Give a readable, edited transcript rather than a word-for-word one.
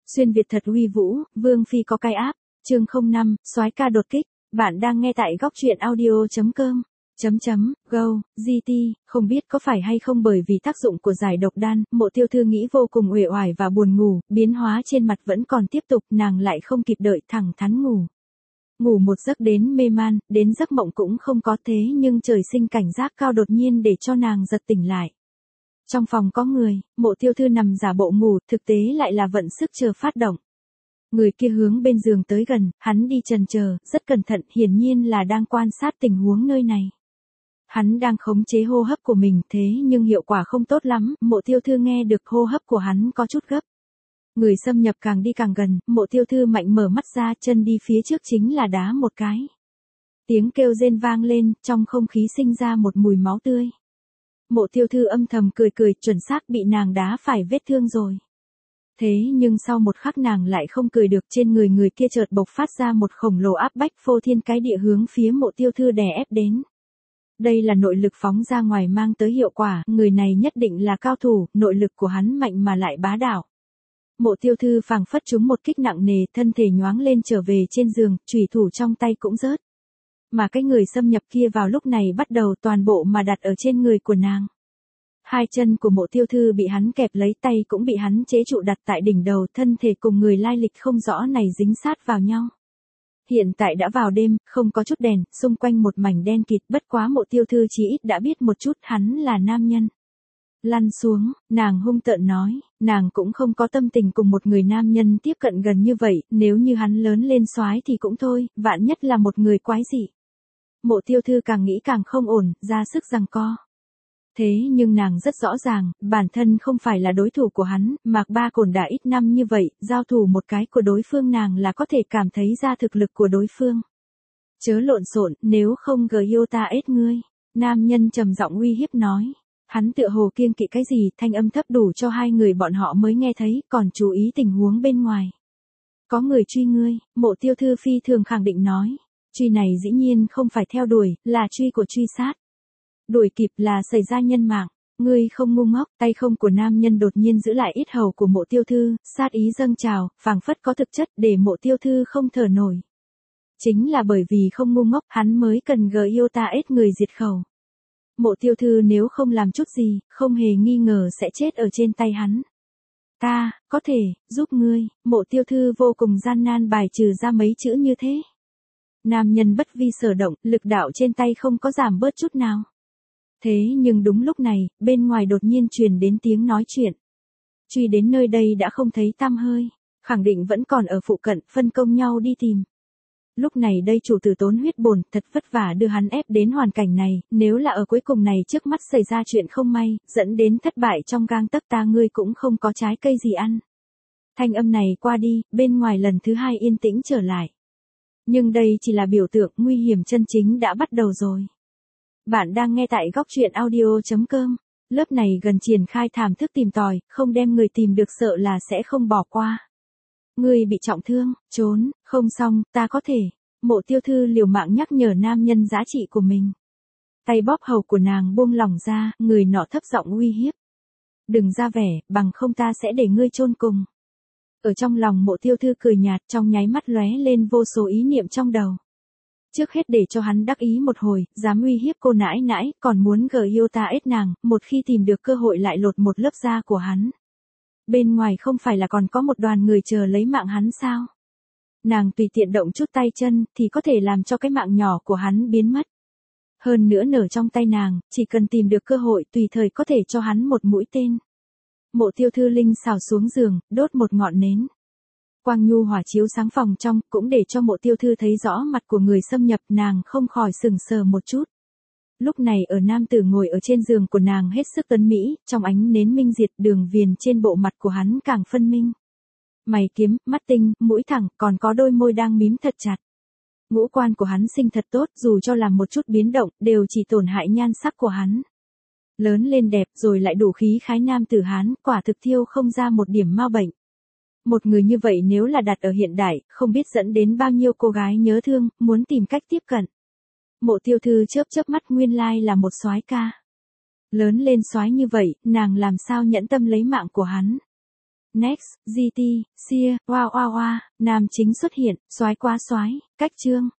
Xuyên Việt thật uy vũ, Vương Phi có cai áp, chương 05, soái ca đột kích, bạn đang nghe tại góc truyện audio.com. Go, GT, không biết có phải hay không bởi vì tác dụng của giải độc đan, Mộ Tiêu Thư nghĩ vô cùng uể oải và buồn ngủ, biến hóa trên mặt vẫn còn tiếp tục, nàng lại không kịp đợi thẳng thắn ngủ. Ngủ một giấc đến mê man, đến giấc mộng cũng không có thế nhưng trời sinh cảnh giác cao đột nhiên để cho nàng giật tỉnh lại. Trong phòng có người, Mộ Tiêu Thư nằm giả bộ ngủ, thực tế lại là vận sức chờ phát động. Người kia hướng bên giường tới gần, hắn đi chần chờ, rất cẩn thận, hiển nhiên là đang quan sát tình huống nơi này. Hắn đang khống chế hô hấp của mình thế nhưng hiệu quả không tốt lắm, Mộ Tiêu Thư nghe được hô hấp của hắn có chút gấp. Người xâm nhập càng đi càng gần, Mộ Tiêu Thư mạnh mở mắt ra, chân đi phía trước chính là đá một cái. Tiếng kêu rên vang lên, trong không khí sinh ra một mùi máu tươi. Mộ Tiêu Thư âm thầm cười cười, chuẩn xác bị nàng đá phải vết thương rồi. Thế nhưng sau một khắc nàng lại không cười được, trên người kia chợt bộc phát ra một khổng lồ áp bách phô thiên cái địa hướng phía Mộ Tiêu Thư đè ép đến. Đây là nội lực phóng ra ngoài mang tới hiệu quả, người này nhất định là cao thủ, nội lực của hắn mạnh mà lại bá đạo. Mộ Tiêu Thư phảng phất trúng một kích nặng nề, thân thể nhoáng lên trở về trên giường, chủy thủ trong tay cũng rớt. Mà cái người xâm nhập kia vào lúc này bắt đầu toàn bộ mà đặt ở trên người của nàng. Hai chân của Mộ Tiêu Thư bị hắn kẹp lấy, tay cũng bị hắn chế trụ đặt tại đỉnh đầu, thân thể cùng người lai lịch không rõ này dính sát vào nhau. Hiện tại đã vào đêm, không có chút đèn, xung quanh một mảnh đen kịt, bất quá Mộ Tiêu Thư chỉ ít đã biết một chút hắn là nam nhân. Lăn xuống, nàng hung tợn nói, nàng cũng không có tâm tình cùng một người nam nhân tiếp cận gần như vậy, nếu như hắn lớn lên soái thì cũng thôi, vạn nhất là một người quái dị. Mộ Tiêu Thư càng nghĩ càng không ổn, ra sức giằng co. Thế nhưng nàng rất rõ ràng, bản thân không phải là đối thủ của hắn, Mạc Ba Cổn đã ít năm như vậy, giao thủ một cái của đối phương nàng là có thể cảm thấy ra thực lực của đối phương. Chớ lộn xộn, nếu không yêu ta ết ngươi. Nam nhân trầm giọng uy hiếp nói. Hắn tựa hồ kiêng kỵ cái gì, thanh âm thấp đủ cho hai người bọn họ mới nghe thấy, còn chú ý tình huống bên ngoài. Có người truy ngươi, Mộ Tiêu Thư phi thường khẳng định nói. Truy này dĩ nhiên không phải theo đuổi, là truy của truy sát. Đuổi kịp là xảy ra nhân mạng, ngươi không ngu ngốc, tay không của nam nhân đột nhiên giữ lại yết hầu của Mộ Tiêu Thư, sát ý dâng trào, phảng phất có thực chất để Mộ Tiêu Thư không thở nổi. Chính là bởi vì không ngu ngốc, hắn mới cần yêu ta ết người diệt khẩu. Mộ Tiêu Thư nếu không làm chút gì, không hề nghi ngờ sẽ chết ở trên tay hắn. Ta, có thể, giúp ngươi, Mộ Tiêu Thư vô cùng gian nan bài trừ ra mấy chữ như thế. Nam nhân bất vi sở động, lực đạo trên tay không có giảm bớt chút nào. Thế nhưng đúng lúc này, bên ngoài đột nhiên truyền đến tiếng nói chuyện. Truy đến nơi đây đã không thấy tăm hơi, khẳng định vẫn còn ở phụ cận, phân công nhau đi tìm. Lúc này đây chủ tử tốn huyết bổn, thật vất vả đưa hắn ép đến hoàn cảnh này, nếu là ở cuối cùng này trước mắt xảy ra chuyện không may, dẫn đến thất bại trong gang tấc ta ngươi cũng không có trái cây gì ăn. Thanh âm này qua đi, bên ngoài lần thứ hai yên tĩnh trở lại. Nhưng đây chỉ là biểu tượng, nguy hiểm chân chính đã bắt đầu rồi. Bạn đang nghe tại góc truyện audio.com. Lớp này gần triển khai thảm thức tìm tòi, không đem người tìm được sợ là sẽ không bỏ qua. Ngươi bị trọng thương, trốn, không xong, ta có thể. Mộ Tiêu Thư liều mạng nhắc nhở nam nhân giá trị của mình. Tay bóp hầu của nàng buông lỏng ra, người nọ thấp giọng uy hiếp. Đừng ra vẻ, bằng không ta sẽ để ngươi chôn cùng. Ở trong lòng Mộ Tiêu Thư cười nhạt, trong nháy mắt lóe lên vô số ý niệm trong đầu. Trước hết để cho hắn đắc ý một hồi, dám uy hiếp cô nãi nãi, còn muốn yêu ta ết nàng, một khi tìm được cơ hội lại lột một lớp da của hắn. Bên ngoài không phải là còn có một đoàn người chờ lấy mạng hắn sao? Nàng tùy tiện động chút tay chân, thì có thể làm cho cái mạng nhỏ của hắn biến mất. Hơn nữa nở trong tay nàng, chỉ cần tìm được cơ hội tùy thời có thể cho hắn một mũi tên. Mộ Tiêu Thư linh xào xuống giường, đốt một ngọn nến. Quang nhu hỏa chiếu sáng phòng trong, cũng để cho Mộ Tiêu Thư thấy rõ mặt của người xâm nhập, nàng không khỏi sững sờ một chút. Lúc này ở nam tử ngồi ở trên giường của nàng hết sức tuấn mỹ, trong ánh nến minh diệt, đường viền trên bộ mặt của hắn càng phân minh. Mày kiếm, mắt tinh, mũi thẳng, còn có đôi môi đang mím thật chặt. Ngũ quan của hắn sinh thật tốt, dù cho làm một chút biến động, đều chỉ tổn hại nhan sắc của hắn. Lớn lên đẹp rồi lại đủ khí khái nam tử Hán, quả thực thiêu không ra một điểm ma bệnh. Một người như vậy nếu là đặt ở hiện đại, không biết dẫn đến bao nhiêu cô gái nhớ thương, muốn tìm cách tiếp cận. Mộ Tiêu Thư chớp mắt nguyên lai là một soái ca. Lớn lên soái như vậy, nàng làm sao nhẫn tâm lấy mạng của hắn. Next, GT, Sia, wow wow wow, nam chính xuất hiện, soái quá soái, cách chương.